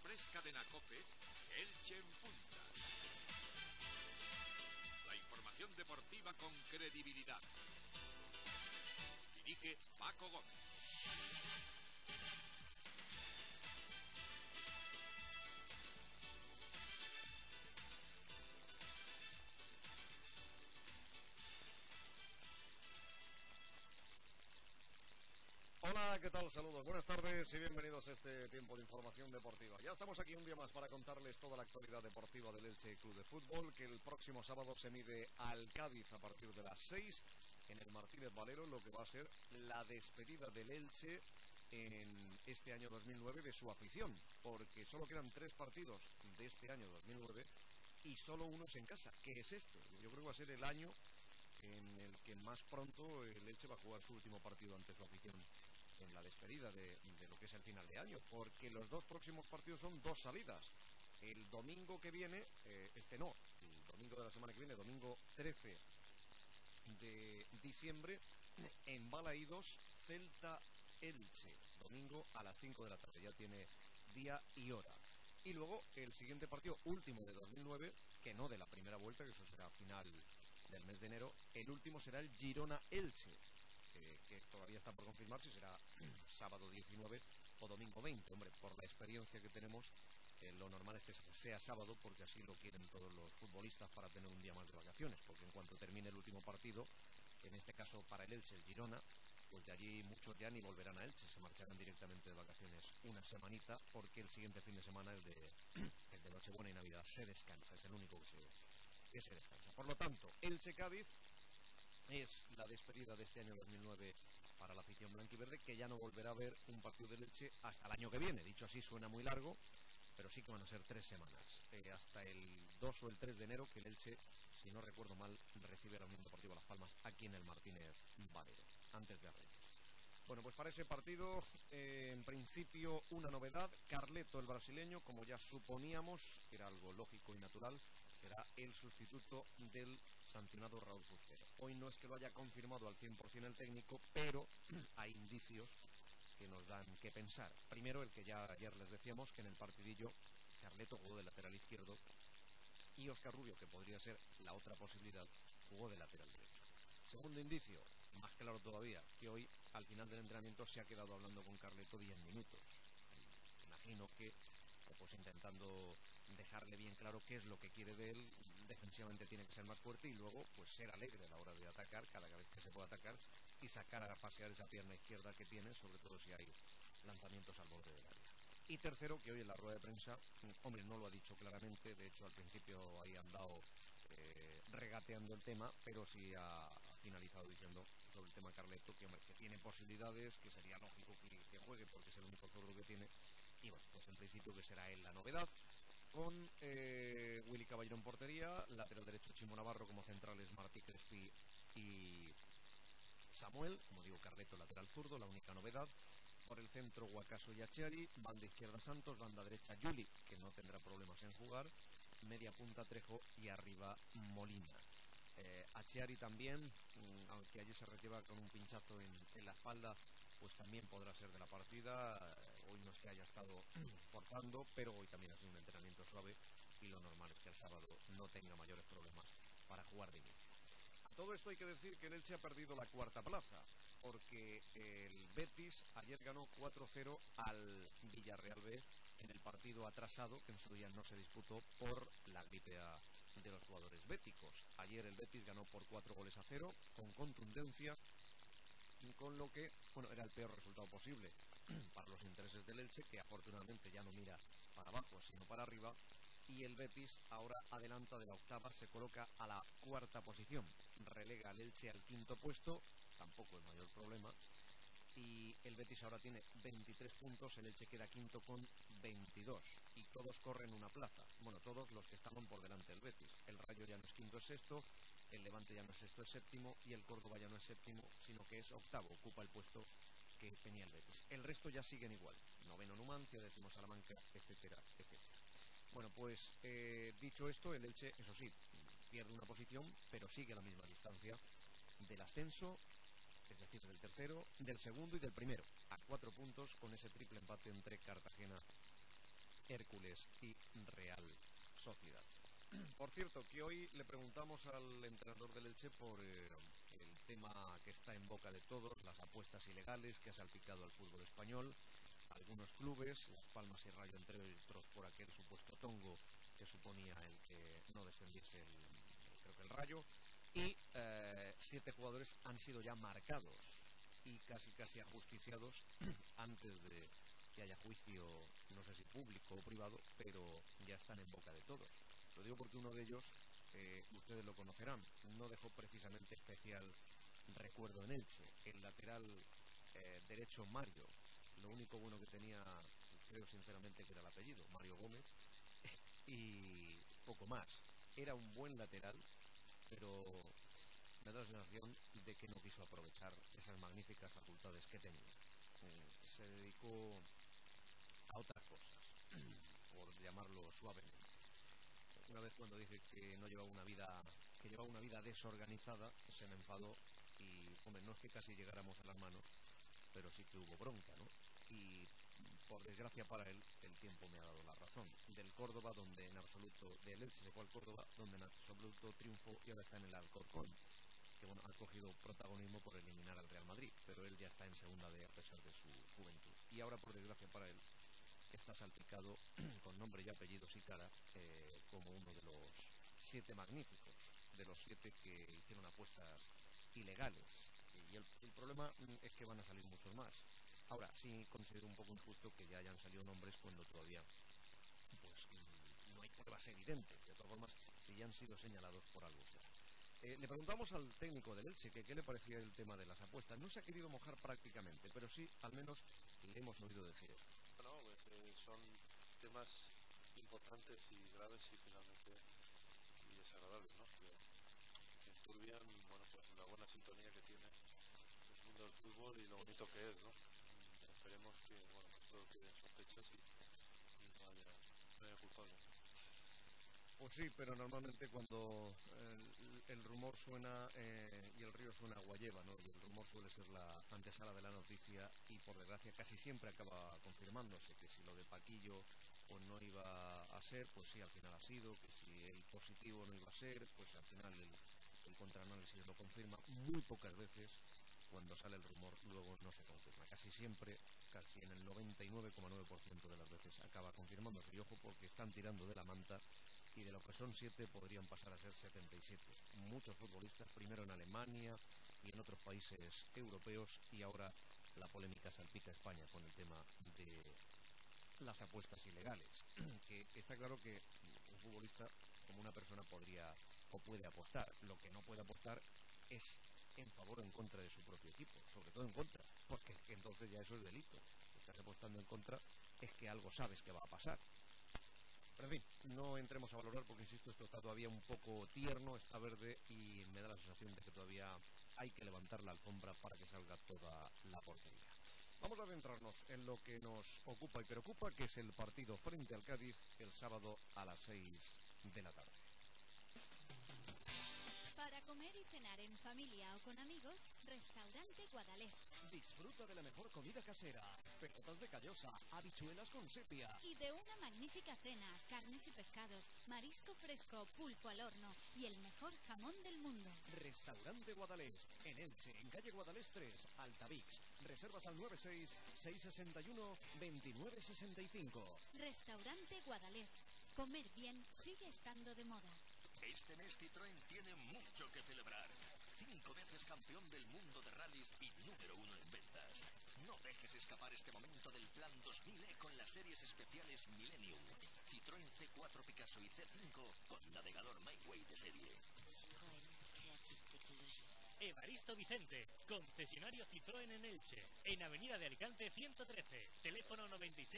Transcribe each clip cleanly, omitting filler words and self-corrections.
Fresca de Nacope, Elche en punta. La información deportiva con credibilidad. Dirige Paco Gómez. Hola, ¿qué tal? Saludos, buenas tardes y bienvenidos a este tiempo de información deportiva. Ya estamos aquí un día más para contarles toda la actualidad deportiva del Elche Club de Fútbol, que el próximo sábado se mide al Cádiz a partir de las 6 en el Martínez Valero, lo que va a ser la despedida del Elche en este año 2009 de su afición, porque solo quedan 3 partidos de este año 2009 y solo uno es en casa, que es este. Yo creo que va a ser el año en el que más pronto el Elche va a jugar su último partido ante su afición en la despedida de lo que es el final de año, porque los 2 próximos partidos son 2 salidas. El domingo que viene, el domingo de la semana que viene, domingo 13 de diciembre, en Balaídos, Celta Elche, domingo a las 5 de la tarde, ya tiene día y hora. Y luego el siguiente partido, último de 2009, que no de la primera vuelta, que eso será a final del mes de enero, el último será el Girona-Elche, que todavía está por confirmar si será sábado 19 o domingo 20. Hombre, por la experiencia que tenemos, lo normal es que sea sábado, porque así lo quieren todos los futbolistas para tener un día más de vacaciones, porque en cuanto termine el último partido, en este caso para el Elche, el Girona, pues de allí muchos ya ni volverán a Elche, se marcharán directamente de vacaciones una semanita, porque el siguiente fin de semana, el de Nochebuena y Navidad, se descansa, es el único que se descansa. Por lo tanto, Elche-Cádiz es la despedida de este año 2009 para la afición blanquiverde, que ya no volverá a ver un partido de Elche hasta el año que viene. Dicho así suena muy largo, pero sí que van a ser 3 semanas, hasta el 2 o el 3 de enero, que el Elche, si no recuerdo mal, recibe a la Unión Deportiva Las Palmas aquí en el Martínez Valero, antes de Reyes. Bueno, pues para ese partido, en principio una novedad: Carleto, el brasileño, como ya suponíamos, que era algo lógico y natural, será el sustituto del sancionado Raúl Fuster. Hoy no es que lo haya confirmado al 100% el técnico, pero hay indicios que nos dan que pensar. Primero, el que ya ayer les decíamos, que en el partidillo Carleto jugó de lateral izquierdo y Óscar Rubio, que podría ser la otra posibilidad, jugó de lateral derecho. Segundo indicio, más claro todavía, que hoy al final del entrenamiento se ha quedado hablando con Carleto 10 minutos. Imagino que pues intentando dejarle bien claro qué es lo que quiere de él. Defensivamente tiene que ser más fuerte y luego pues ser alegre a la hora de atacar cada vez que se pueda atacar y sacar a pasear esa pierna izquierda que tiene, sobre todo si hay lanzamientos al borde del área. Y tercero, que hoy en la rueda de prensa, hombre, no lo ha dicho claramente, de hecho al principio ahí han dado regateando el tema, pero sí ha finalizado diciendo sobre el tema Carleto que, hombre, que tiene posibilidades, que sería lógico que juegue porque es el único zurdo que tiene, y bueno, pues en principio que será él la novedad, con Willy Caballero en portería, lateral derecho Chimo Navarro, como centrales Martí Crespi y Samuel, como digo, Carleto lateral zurdo, la única novedad. Por el centro Guacaso y Acheari, banda izquierda Santos, banda derecha Juli, que no tendrá problemas en jugar, media punta Trejo y arriba Molina. Acheari también, aunque allí se retira con un pinchazo en la espalda, pues también podrá ser de la partida. Hoy no es que haya estado forzando, pero hoy también ha sido un entrenamiento suave y lo normal es que el sábado no tenga mayores problemas para jugar de inicio. A todo esto hay que decir que el Elche ha perdido la 4ª plaza, porque el Betis ayer ganó 4-0 al Villarreal B en el partido atrasado, que en su día no se disputó por la gripe de los jugadores béticos. Ayer el Betis ganó por 4-0, con contundencia, con lo que, bueno, era el peor resultado posible para los intereses del Elche, que afortunadamente ya no mira para abajo, sino para arriba, y el Betis ahora adelanta de la 8ª, se coloca a la 4ª posición, relega al Elche al 5º puesto, tampoco es mayor problema, y el Betis ahora tiene 23 puntos, el Elche queda 5º con 22, y todos corren una plaza, bueno, todos los que estaban por delante del Betis. El Rayo ya no es 5º, es 6º, el Levante ya no es 6º, es 7º, y el Córdoba ya no es 7º, sino que es 8º, ocupa el puesto que tenía el Betis. El resto ya siguen igual, 9º Numancia, 10º Salamanca, etcétera, etcétera. Bueno, pues dicho esto, el Elche, eso sí, pierde una posición, pero sigue a la misma distancia del ascenso, es decir, del tercero, del segundo y del primero, a 4 puntos, con ese triple empate entre Cartagena Hércules y Real Sociedad. Por cierto, que hoy le preguntamos al entrenador del Elche por el tema que está en boca de todos, las apuestas ilegales que ha salpicado al fútbol español, algunos clubes, Las Palmas y Rayo entre otros, por aquel supuesto tongo que suponía el que no descendiese creo que el Rayo, y 7 jugadores han sido ya marcados y casi ajusticiados antes de que haya juicio, no sé si público o privado, pero ya están en boca de todos. Lo digo porque uno de ellos, ustedes lo conocerán, no dejó precisamente especial recuerdo en Elche, el lateral derecho Mario. Lo único bueno que tenía, creo sinceramente que era el apellido, Mario Gómez, y poco más. Era un buen lateral, pero me da la sensación de que no quiso aprovechar esas magníficas facultades que tenía. Se dedicó a otras cosas, por llamarlo suavemente. Una vez cuando dije que no llevaba una vida, que llevaba una vida desorganizada, se me enfadó y, hombre, no es que casi llegáramos a las manos, pero sí que hubo bronca, ¿no? Y por desgracia para él, el tiempo me ha dado la razón. Del Córdoba, donde en absoluto, del Elche se fue al Córdoba, donde en absoluto triunfo, y ahora está en el Alcorcón, que bueno, ha cogido protagonismo por eliminar al Real Madrid, pero él ya está en segunda B a pesar de su juventud. Y ahora, por desgracia para él, está salpicado con nombre y apellidos y cara como uno de los 7 magníficos, de los 7 que hicieron apuestas ilegales. Y el problema es que van a salir muchos más. Ahora, sí considero un poco injusto que ya hayan salido nombres cuando todavía pues no hay pruebas evidentes. De todas formas, si ya han sido señalados, por algo será. Le preguntamos al técnico del Elche que qué le parecía el tema de las apuestas. No se ha querido mojar prácticamente, pero sí, al menos, le hemos oído decir esto. Bueno, pues, son temas importantes y graves y finalmente y desagradables, ¿no? Que enturbian, bueno, pues la buena sintonía que tiene el mundo del fútbol y lo bonito que es, ¿no? Esperemos que, bueno, pues todo quede en sospechas y no haya culpables. Pues sí, pero normalmente cuando el rumor suena y el río suena agua lleva, ¿no? Y el rumor suele ser la antesala de la noticia y por desgracia casi siempre acaba confirmándose que si lo de Paquillo pues no iba a ser, pues sí, al final ha sido, que si el positivo no iba a ser, pues al final el contraanálisis lo confirma. Muy pocas veces cuando sale el rumor luego no se confirma. Casi siempre, casi en el 99,9% de las veces acaba confirmándose. Y ojo porque están tirando de la manta y de lo que son 7 podrían pasar a ser 77. Muchos futbolistas, primero en Alemania y en otros países europeos, y ahora la polémica salpica a España con el tema de las apuestas ilegales. Que está claro que un futbolista, como una persona, podría o puede apostar. Lo que no puede apostar es en favor o en contra de su propio equipo, sobre todo en contra, porque entonces ya eso es delito. Si estás apostando en contra, es que algo sabes que va a pasar. Pero en fin, no entremos a valorar porque, insisto, esto está todavía un poco tierno, está verde y me da la sensación de que todavía hay que levantar la alfombra para que salga toda la porquería. Vamos a centrarnos en lo que nos ocupa y preocupa, que es el partido frente al Cádiz el sábado a las 6 de la tarde. Para comer y cenar en familia o con amigos, Restaurante Guadalest. Disfruta de la mejor comida casera, pelotas de callosa, habichuelas con sepia. Y de una magnífica cena, carnes y pescados, marisco fresco, pulpo al horno y el mejor jamón del mundo. Restaurante Guadalest, en Elche, en calle Guadalest 3, Altavix. Reservas al 96-661-2965. Restaurante Guadalest. Comer bien sigue estando de moda. Este mes Citroën tiene mucho que celebrar. 5 veces campeón del mundo de rallies y número 1 en ventas. No dejes escapar este momento del Plan 2000E con las series especiales Millennium, Citroën C4 Picasso y C5 con navegador MyWay de serie. Evaristo Vicente, concesionario Citroën en Elche, en Avenida de Alicante 113, teléfono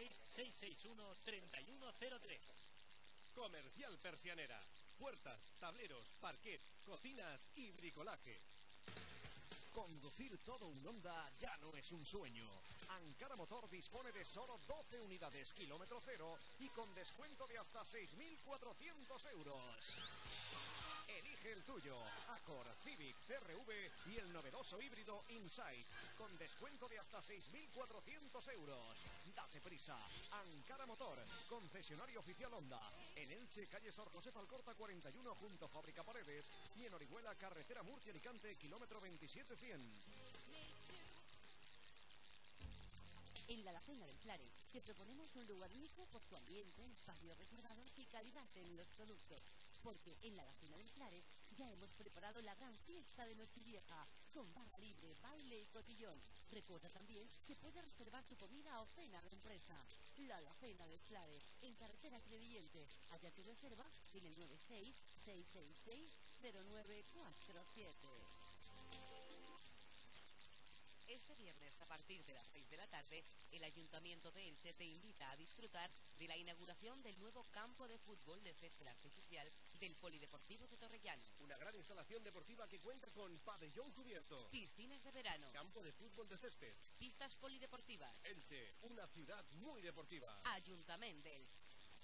96-661-3103. Comercial Persianera. Puertas, tableros, parquet, cocinas y bricolaje. Conducir todo un Honda ya no es un sueño. Ankara Motor dispone de solo 12 unidades kilómetro cero y con descuento de hasta 6.400 euros. Elige Elige el tuyo. Accord, Civic, CR-V y el novedoso híbrido Insight, con descuento de hasta 6.400 euros. Date prisa. Ankara Motor, concesionario oficial Honda. En Elche, calle Sor José Alcorta 41, junto Fábrica Paredes. Y en Orihuela, carretera Murcia-Alicante, kilómetro 27100. En la Alacena del Clare te proponemos un lugar único por su ambiente, espacios reservados y calidad en los productos. Porque en la Alacena del Clare ya hemos preparado la gran fiesta de Nochevieja, con barra libre, baile y cotillón. Recuerda también que puedes reservar tu comida o cena de empresa. La Alacena del Clare, en carretera Crevillente. Allá tu reserva en el 96-666-0947. Este viernes, a partir de las 6 de la tarde, el Ayuntamiento de Elche te invita a disfrutar de la inauguración del nuevo campo de fútbol de césped artificial del Polideportivo de Torrellano. Una gran instalación deportiva que cuenta con pabellón cubierto, Piscinas de verano, campo de fútbol de césped. pistas polideportivas. Elche, una ciudad muy deportiva. Ayuntamiento de Elche.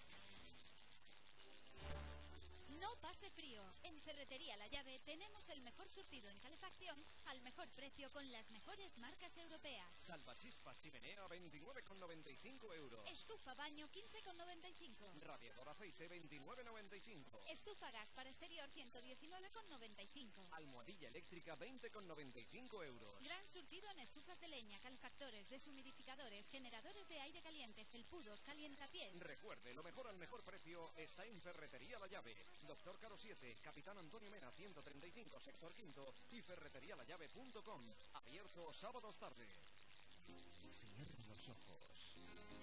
No pase frío. En Ferretería La Llave tenemos el mejor surtido en calefacción al mejor precio con las mejores marcas europeas. Salvachispa chimenea 29,95 euros. Estufa baño 15,95. Radiador aceite 29,95. Estufa gas para exterior 119,95. Almohadilla eléctrica 20,95 euros. Gran surtido en estufas de leña, calefactores, deshumidificadores, generadores de aire caliente, felpudos, calientapiés. Recuerde, lo mejor al mejor precio está en Ferretería La Llave. Doctor Caro 7, Capitán Antonio Mena 135, sector quinto y ferreterialallave.com. Abierto sábados tarde. Cierra los ojos.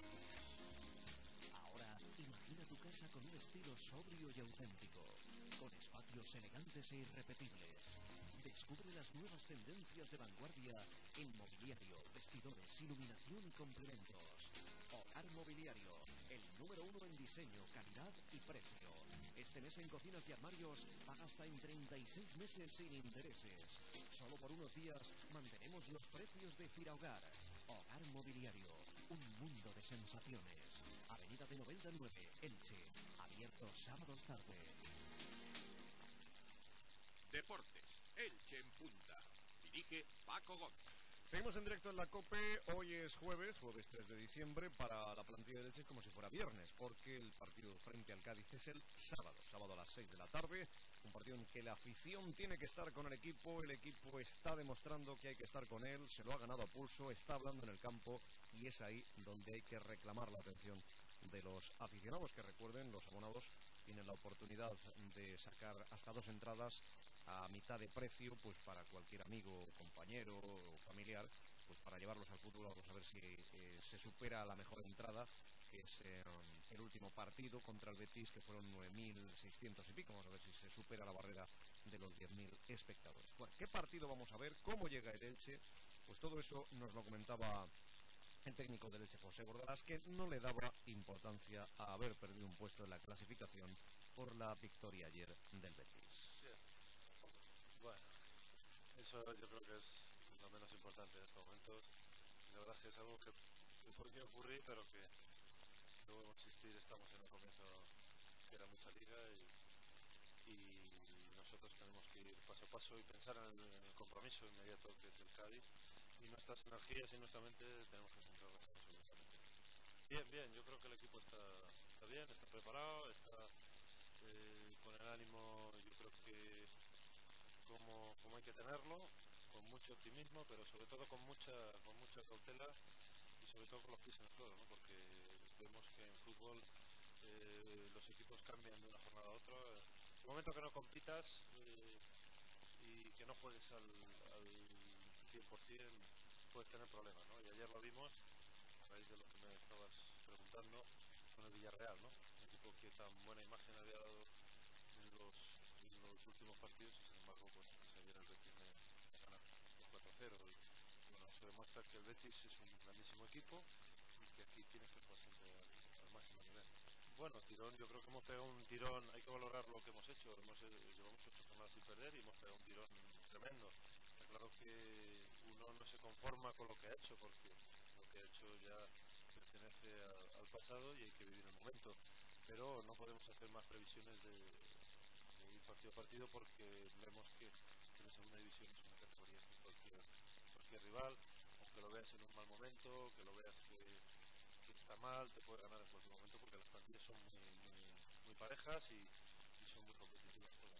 Ahora imagina tu casa con un estilo sobrio y auténtico, con espacios elegantes e irrepetibles. Descubre las nuevas tendencias de vanguardia en mobiliario, vestidores, iluminación y complementos. Hogar Mobiliario, el número 1 en diseño, calidad y precio. Este mes en cocinas y armarios paga hasta en 36 meses sin intereses. Solo por unos días mantenemos los precios de Firahogar. Hogar Mobiliario, un mundo de sensaciones. Avenida de Novelda 9, Elche. Abierto sábados tarde. Deportes, Elche en punta. Dirige Paco Gómez. Seguimos en directo en la COPE. Hoy es jueves 3 de diciembre. Para la plantilla de Elche es como si fuera viernes, porque el partido frente al Cádiz es el sábado a las 6 de la tarde. Un partido en que la afición tiene que estar con el equipo está demostrando que hay que estar con él, se lo ha ganado a pulso, está hablando en el campo y es ahí donde hay que reclamar la atención de los aficionados, que recuerden, los abonados tienen la oportunidad de sacar hasta 2 entradas a mitad de precio, pues para cualquier amigo, compañero o familiar, pues para llevarlos al fútbol. Vamos a ver si se supera la mejor entrada, que es el último partido contra el Betis, que fueron 9.600 y pico. Vamos a ver si se supera la barrera de los 10.000 espectadores. Bueno, ¿qué partido vamos a ver? ¿Cómo llega el Elche? Pues todo eso nos lo comentaba el técnico del Elche, José Bordalás, que no le daba importancia a haber perdido un puesto en la clasificación por la victoria ayer del Betis. Bueno, eso yo creo que es lo menos importante en estos momentos. La verdad es que es algo que podría ocurrir, pero que no vuelvo a insistir, estamos en un comienzo que era mucha liga y nosotros tenemos que ir paso a paso y pensar en el compromiso inmediato que es el Cádiz, y nuestras energías y nuestra mente tenemos que centrarlas absolutamente. Bien, yo creo que el equipo está bien, está preparado, está con el ánimo, yo creo que como hay que tenerlo, con mucho optimismo, pero sobre todo con mucha cautela y sobre todo con los pies en el suelo, ¿no? Porque vemos que en fútbol los equipos cambian de una jornada a otra. En el momento que no compitas y que no juegues al 100%, puedes tener problemas, ¿no? Y ayer lo vimos, a raíz de lo que me estabas preguntando, con el Villarreal, ¿no? Un equipo que tan buena imagen había dado en los últimos partidos, y sin embargo, pues ayer el Betis me gana 4-0. Y bueno, eso demuestra que el Betis es un grandísimo equipo y que aquí tienes que jugar siempre al máximo nivel. Bueno, tirón, yo creo que hemos pegado un tirón, hay que valorar lo que hemos hecho. Llevamos 8 jornadas sin perder y hemos pegado un tirón tremendo. Está claro que uno no se conforma con lo que ha hecho, porque lo que ha hecho ya pertenece al pasado y hay que vivir el momento. Pero no podemos hacer más previsiones de ir partido a partido, porque vemos que la segunda división es una categoría que cualquier rival, aunque lo veas en un mal momento, que lo veas que está mal, te puede ganar en cualquier momento, porque las plantillas son muy parejas y son muy competitivas todas.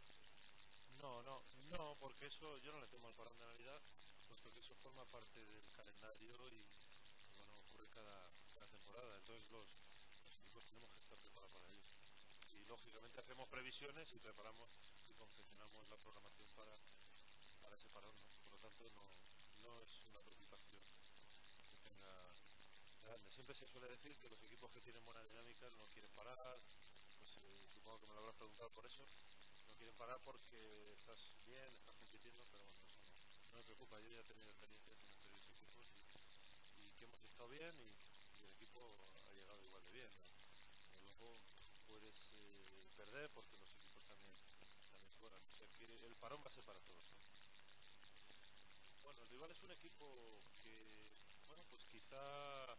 No, porque eso yo no le temo al parón de Navidad, puesto que eso forma parte del calendario y bueno, ocurre cada temporada. Entonces los equipos tenemos que estar preparados para ello. Y lógicamente hacemos previsiones y preparamos y confeccionamos la programación para ese parón, ¿no? Por lo tanto, no es una preocupación que tenga grande. Siempre se suele decir que los equipos que tienen buena dinámica no quieren parar, pues supongo que me lo habrás preguntado por eso. No quieren parar porque estás bien, estás compitiendo, pero bueno, eso no me preocupa. Yo ya he tenido experiencias en anteriores equipos y que hemos estado bien y el equipo ha llegado igual de bien, ¿no? Luego puedes perder porque los equipos también juegan. O sea que el parón va a ser para todos, ¿no? Bueno, el rival es un equipo que, bueno, pues quizá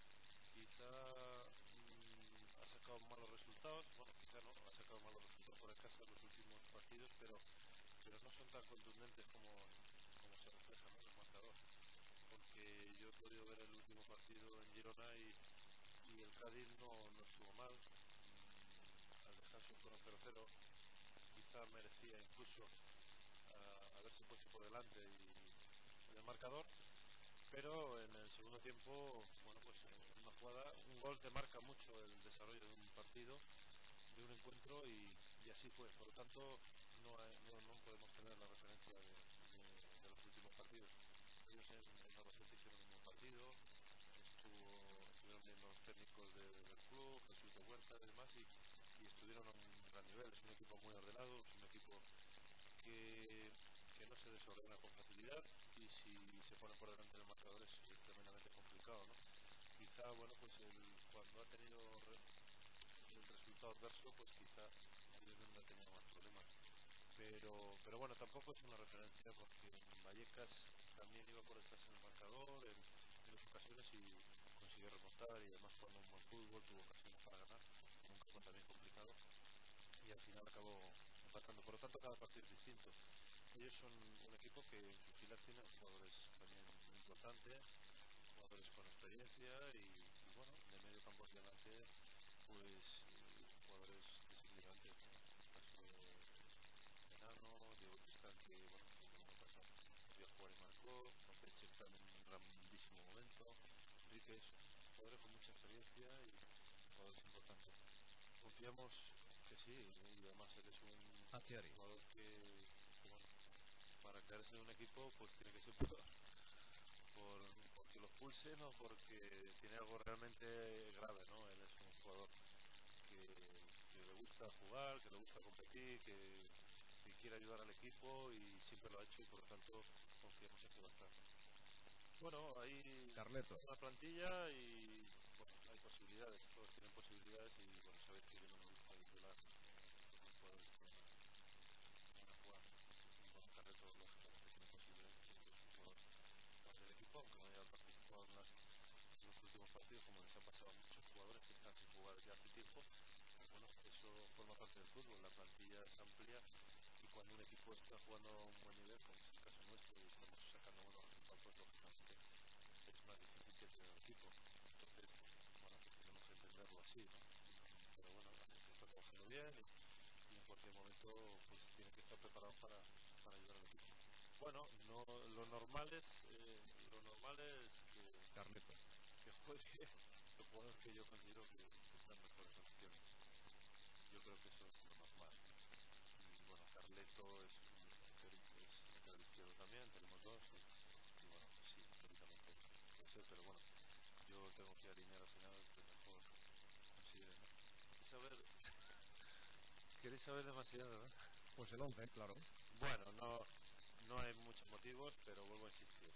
ha sacado malos resultados. Bueno, quizá no, ha sacado malos resultados por casa en los últimos partidos, pero no son tan contundentes como se refleja, ¿no?, en el marcador. Porque yo he podido ver el último partido en Girona y el Cádiz no estuvo mal. Al descanso fueron 0-0. Quizá merecía incluso haberse puesto por delante y en el marcador, pero en el segundo tiempo, bueno, pues en una jugada, un gol te marca mucho el desarrollo de un partido, de un encuentro, y así fue. Por lo tanto, no podemos tener la referencia de los últimos partidos. Ellos en Albacete hicieron un buen partido, estuvieron bien los técnicos del club, Jesús de Huerta y demás, y estuvieron a un gran nivel. Es un equipo muy ordenado, es un equipo que no se desordena con facilidad, y si se pone por delante del marcador es tremendamente complicado, ¿no? Quizá, bueno, pues cuando ha tenido el resultado adverso, pues quizá ahí es donde ha tenido más problemas. Pero bueno, tampoco es una referencia, porque en Vallecas también iba por detrás en el marcador en dos ocasiones y consiguió remontar, y además jugando un buen fútbol, tuvo ocasiones para ganar en un campo también complicado, y al final acabó empatando. Por lo tanto, cada partido es distinto. Ellos son un equipo que en sus filas tienen jugadores también importantes, jugadores con experiencia y bueno, de medio campo hacia adelante, pues jugadores desequilibrantes, ¿no? En el caso de Enano, Diego Tristán, que bueno, el año pasado volvió a jugar y marcó, Opeche está en un grandísimo momento, Enríquez, jugadores con mucha experiencia y jugadores importantes. Confiamos que sí, y además él es un jugador que bueno, para quedarse en un equipo pues tiene que ser porque los pulsen o porque tiene algo realmente grave, ¿no? Él es un jugador que le gusta jugar, que le gusta competir, que quiere ayudar al equipo y siempre lo ha hecho, y por lo tanto confiamos en que va a estar. Bueno, hay una plantilla y bueno, hay posibilidades, todos tienen posibilidades, y bueno, sabéis que yo no me gusta vincular los jugadores que van a jugar. Y bueno, Carreto lógicamente tiene posibilidades porque es un jugador parte del equipo, aunque no haya participado en los últimos partidos, como les ha pasado a muchos jugadores que están sin jugar ya hace tiempo. Pues bueno, eso forma parte del fútbol, la plantilla es amplia, y cuando un equipo está jugando a un buen nivel, como es el caso nuestro, y estamos sacando buenos resultados, pues lógicamente es más difícil que tener el equipo. Entonces, bueno, pues tenemos que entenderlo así, ¿no? Pero bueno, la gente está trabajando bien y en cualquier momento pues tiene que estar preparado para ayudar al equipo. Bueno, no, lo normal es que juegue los jugadores que yo considero que están en mejores condiciones. Yo creo que eso es lo normal. Y bueno, Carleto es lateral izquierdo también, tenemos dos, y bueno, pues sí, teóricamente puede ser, pero bueno, yo tengo que alinear al final el que mejor considere, ¿no? ¿Queréis saber demasiado, no? Pues el 11, claro. Bueno, no hay muchos motivos, pero vuelvo a insistir.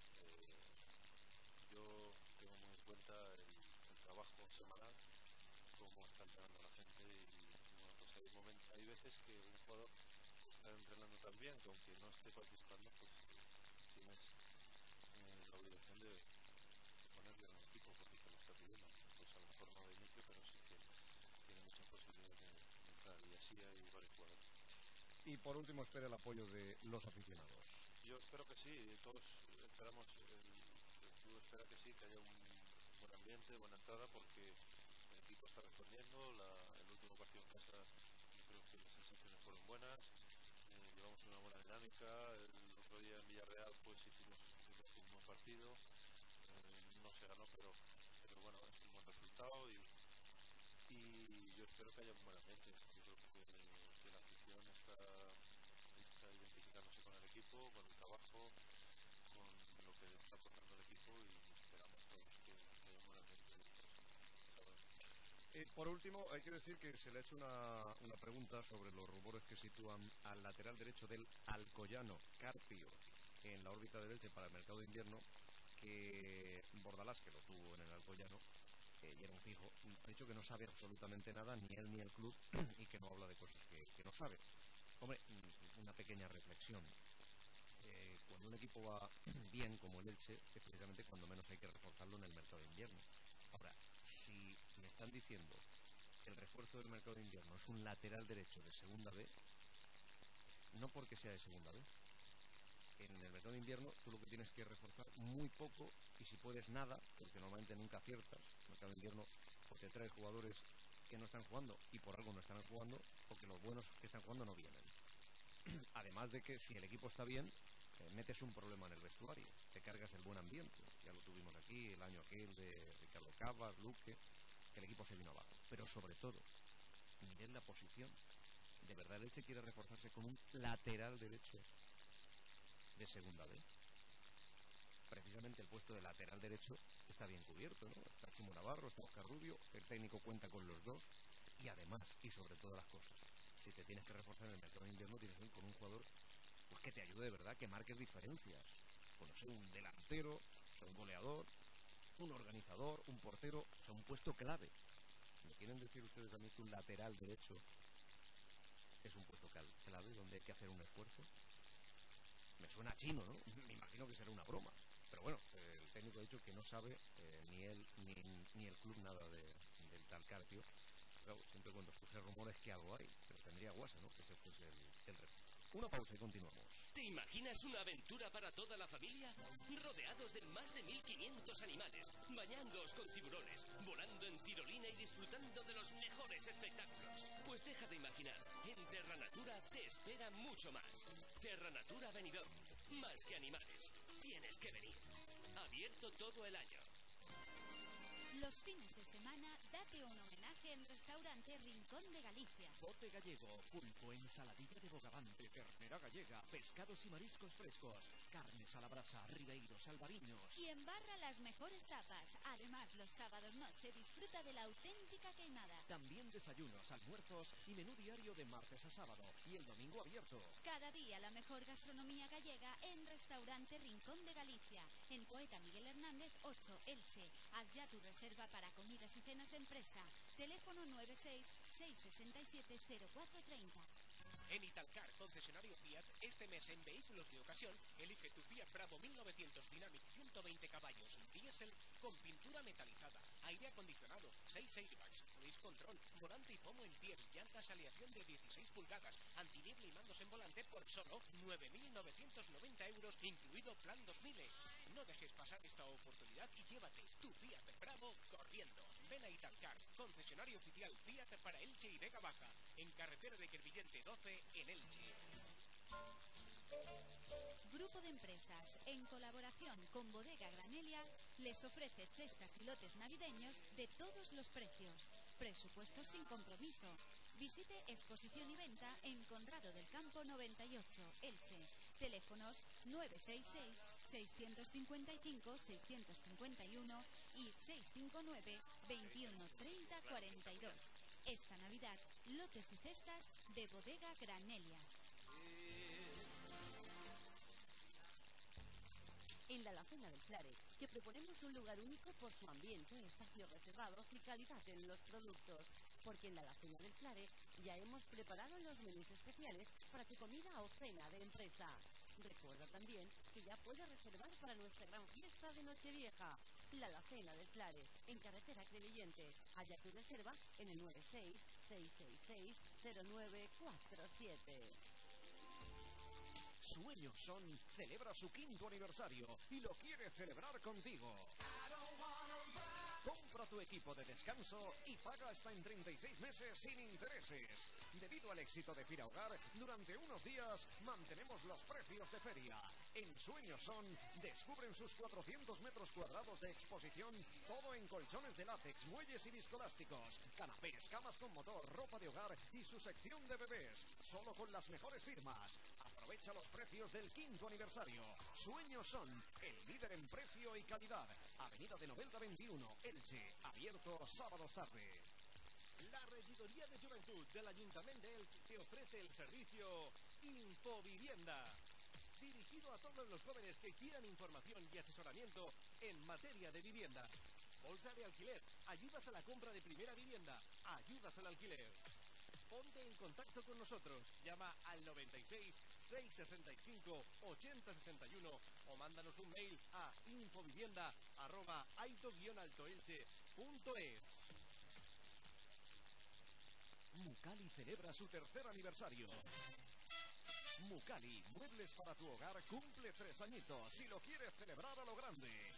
Yo tengo muy en cuenta el trabajo semanal, cómo está entrenando la gente, y bueno, pues hay veces que un jugador está entrenando tan bien que aunque no esté participando, pues tienes la obligación de ponerle en el equipo porque te lo está pidiendo. Pues a lo mejor no de inicio, pero sí que tiene muchas posibilidades de entrar, y así hay varios jugadores. Y por último, espera el apoyo de los aficionados. Yo espero que sí, todos esperamos, el club espera que sí, que haya un buen ambiente, buena entrada, porque el equipo está respondiendo. El último partido en casa, yo creo que las sensaciones fueron buenas, llevamos una buena dinámica. El otro día en Villarreal pues hicimos un buen partido, no se ganó, pero bueno, es un buen resultado y yo espero que haya un buen ambiente. Yo creo que la afición está identificándose con el equipo, con el trabajo, con lo que está aportando el equipo, y esperamos todos que haya un buen ambiente el próximo sábado. Por último, hay que decir que se le ha hecho una pregunta sobre los rumores que sitúan al lateral derecho del Alcoyano, Carpio, en la órbita del Elche para el mercado de invierno, que Bordalás, que lo tuvo en el Alcoyano, y era un fijo, ha dicho que no sabe absolutamente nada, ni él ni el club, y que no habla de cosas que no sabe. Hombre, una pequeña reflexión. Cuando un equipo va bien, como el Elche, es precisamente cuando menos hay que reforzarlo en el mercado de invierno. Ahora, si me están diciendo que el refuerzo del mercado de invierno es un lateral derecho de segunda B, no porque sea de segunda B. En el mercado de invierno tú lo que tienes que reforzar muy poco, y si puedes nada, porque normalmente nunca aciertas. El mercado de invierno porque trae jugadores que no están jugando y por algo no están jugando, porque los buenos que están jugando no vienen. Además de que si el equipo está bien, metes un problema en el vestuario, te cargas el buen ambiente. Ya lo tuvimos aquí el año aquel de Ricardo Cavas, Luque, que el equipo se vino abajo. Pero sobre todo, mirad la posición. ¿De verdad el Elche quiere reforzarse con un lateral derecho de segunda B? Precisamente el puesto de lateral derecho está bien cubierto, ¿no? Está Chimo Navarro, está Oscar Rubio, el técnico cuenta con los dos, y además, y sobre todas las cosas, si te tienes que reforzar en el mercado de invierno, tienes que ir con un jugador pues que te ayude de verdad, que marques diferencias. Pues no sé, un delantero, o sea, un goleador, un organizador, un portero, o sea, un puesto clave. ¿Me quieren decir ustedes a mí que un lateral derecho es un puesto clave donde hay que hacer un esfuerzo? Me suena chino, ¿no? Me imagino que será una broma. Pero bueno, el técnico ha dicho que no sabe ni él ni el club nada del tal Carpio. Claro, siempre cuando surgen rumores que algo hay, pero tendría guasa, ¿no? Que ese fuese el refuerzo. Una pausa y continuamos. ¿Te imaginas una aventura para toda la familia? Rodeados de más de 1500 animales, bañándoos con tiburones, volando en tirolina y disfrutando de los mejores espectáculos. Pues deja de imaginar, en Terra Natura te espera mucho más. Terra Natura Benidorm, más que animales, tienes que venir. Abierto todo el año. Los fines de semana, date un homenaje en Restaurante Rincón de Galicia. Bote gallego, pulpo, ensaladilla de bogavante, ternera gallega, pescados y mariscos frescos, carnes a la brasa, ribeiros, albariños. Y embarra las mejores tapas. Además, los sábados noche disfruta de la auténtica queimada. También desayunos, almuerzos y menú diario de martes a sábado. Y el domingo abierto. Cada día la mejor gastronomía gallega en Restaurante Rincón de Galicia. En Poeta Miguel Hernández 8, Elche. Haz ya tu reserva para comidas y cenas de empresa. Teléfono 96-667-0430. En Italcar, concesionario Fiat, este mes en vehículos de ocasión, elige tu Fiat Bravo 1900 Dynamic 120 caballos diésel con pintura metalizada, aire acondicionado, 6 airbags, cruise control, volante y pomo en piel, llantas aleación de 16 pulgadas, antiniebla y mandos en volante por solo 9.990 euros, incluido plan 2000. No dejes pasar esta oportunidad y llévate tu Fiat Bravo corriendo. Ven a Italcar, concesionario oficial Fiat para Elche y Vega Baja, en carretera de Crevillente 12 en Elche. Grupo de Empresas, en colaboración con Bodega Granelia, les ofrece cestas y lotes navideños de todos los precios. Presupuestos sin compromiso. Visite exposición y venta en Conrado del Campo 98, Elche. Teléfonos 966-655-651 y 659-2130-42. Esta Navidad, lotes y cestas de Bodega Granelia. En la Alacena del Claret te proponemos un lugar único por su ambiente, espacios reservados y calidad en los productos. Porque en la Alacena del Claret ya hemos preparado los menús especiales para tu comida o cena de empresa. Recuerda también que ya puedes reservar para nuestra gran fiesta de Nochevieja. La Alacena del Claret, en carretera Crevillente. Haya tu reserva en el 96-666-0947. Sueños Son celebra su 5º aniversario y lo quiere celebrar contigo. Compra tu equipo de descanso y paga hasta en 36 meses sin intereses. Debido al éxito de Fira Hogar, durante unos días mantenemos los precios de feria. En Sueños Son descubren sus 400 metros cuadrados de exposición, todo en colchones de látex, muelles y viscolásticos, canapés, camas con motor, ropa de hogar y su sección de bebés, solo con las mejores firmas. Aprovecha los precios del 5º aniversario. Sueños Son, el líder en precio y calidad. Avenida de Novelda 21, Elche, abierto sábados tarde. La Regidoria de Juventud del Ayuntamiento de Elche te ofrece el servicio Infovivienda, dirigido a todos los jóvenes que quieran información y asesoramiento en materia de vivienda. Bolsa de alquiler, ayudas a la compra de primera vivienda, ayudas al alquiler. Ponte en contacto con nosotros, llama al 96 665 8061 o mándanos un mail a infovivienda@aito-altoelche.es. Mucali celebra su 3er aniversario. Mucali, muebles para tu hogar, cumple 3 añitos y lo quiere celebrar a lo grande.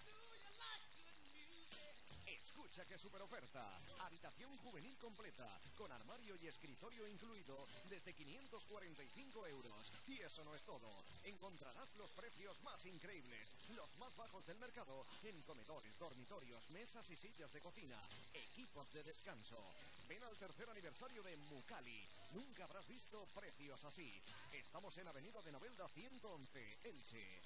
Escucha qué super oferta. Habitación juvenil completa, con armario y escritorio incluido, desde 545 euros. Y eso no es todo. Encontrarás los precios más increíbles, los más bajos del mercado, en comedores, dormitorios, mesas y sillas de cocina, equipos de descanso. Ven al 3er aniversario de Mucali. Nunca habrás visto precios así. Estamos en Avenida de Novelda 111, Elche.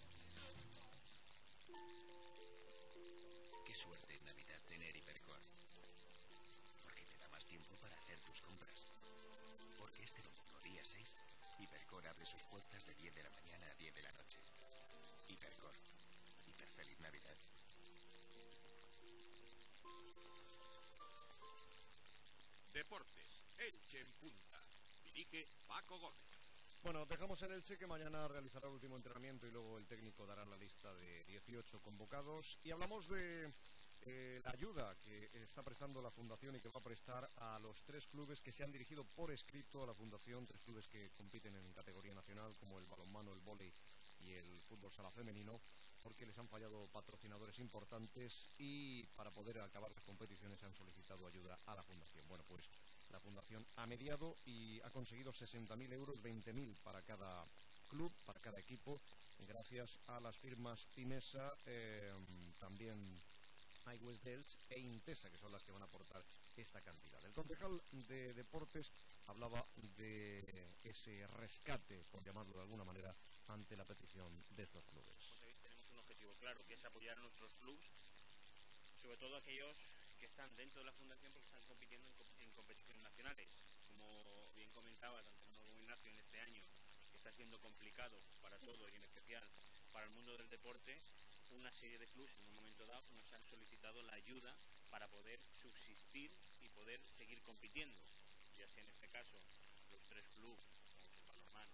Qué suerte en Navidad tener Hipercor. Porque te da más tiempo para hacer tus compras. Porque este domingo, día 6, Hipercor abre sus puertas de 10 de la mañana a 10 de la noche. Hipercor. Hiperfeliz Navidad. Deportes, Elche en punta. Dirige Paco Gómez. Bueno, dejamos en Elche, que mañana realizará el último entrenamiento y luego el técnico dará la lista de 18 convocados. Y hablamos de la ayuda que está prestando la Fundación y que va a prestar a los 3 clubes que se han dirigido por escrito a la Fundación, 3 clubes que compiten en categoría nacional, como el balonmano, el vóley y el fútbol sala femenino, porque les han fallado patrocinadores importantes y para poder acabar las competiciones han solicitado ayuda a la Fundación. Bueno, pues la Fundación ha mediado y ha conseguido 60.000 euros, 20.000 para cada club, para cada equipo, gracias a las firmas Pinesa, también iWest Elche e Intesa, que son las que van a aportar esta cantidad. El concejal de Deportes hablaba de ese rescate, por llamarlo de alguna manera, ante la petición de estos clubes. Pues ahí tenemos un objetivo claro, que es apoyar a nuestros clubes, sobre todo aquellos que están dentro de la Fundación porque están compitiendo en competiciones nacionales. Como bien comentaba tanto como Ignacio, en este año que está siendo complicado para todo y en especial para el mundo del deporte, una serie de clubes en un momento dado nos han solicitado la ayuda para poder subsistir y poder seguir compitiendo, ya sea en este caso los 3 clubes, como el balonmano,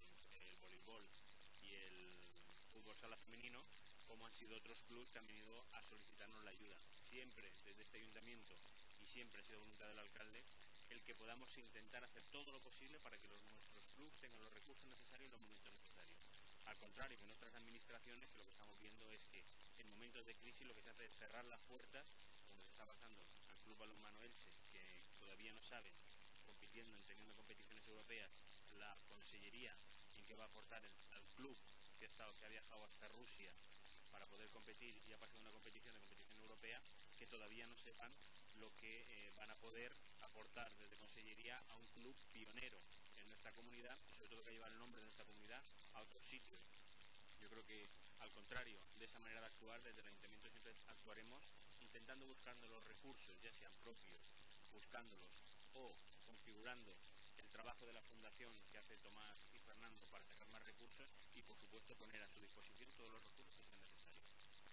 el voleibol y el fútbol sala femenino, como han sido otros clubes que han venido a solicitarnos la ayuda. Siempre desde este ayuntamiento, y siempre ha sido voluntad del alcalde, el que podamos intentar hacer todo lo posible para que nuestros clubes tengan los recursos necesarios en los momentos necesarios. Al contrario que en otras administraciones, que lo que estamos viendo es que en momentos de crisis lo que se hace es cerrar las puertas, como se está pasando al Club Balonmano Elche, que todavía no saben, compitiendo, teniendo competiciones europeas, la consellería en que va a aportar al club que ha viajado hasta Rusia para poder competir y ha pasado una competición europea, que todavía no sepan lo que van a poder aportar desde Consellería a un club pionero en nuestra comunidad, y sobre todo que llevar el nombre de nuestra comunidad a otros sitios. Yo creo que, al contrario de esa manera de actuar, desde el Ayuntamiento siempre actuaremos intentando buscando los recursos, ya sean propios, buscándolos o configurando el trabajo de la Fundación que hace Tomás y Fernando para sacar más recursos y, por supuesto, poner a su disposición todos los recursos que sean necesarios.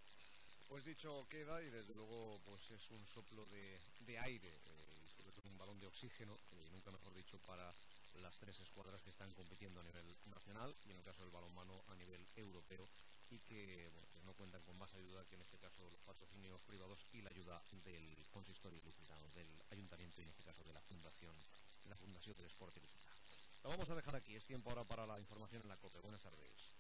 Pues dicho queda, y desde luego pues es un soplo de aire y sobre todo un balón de oxígeno, nunca mejor dicho, para las 3 escuadras que están compitiendo a nivel nacional y en el caso del balonmano a nivel europeo, y que bueno, pues no cuentan con más ayuda que en este caso los patrocinios privados y la ayuda del consistorio ilicitano, del ayuntamiento y en este caso de la Fundación del Sport Ilicitano. Lo vamos a dejar aquí, es tiempo ahora para la información en la COPE. Buenas tardes.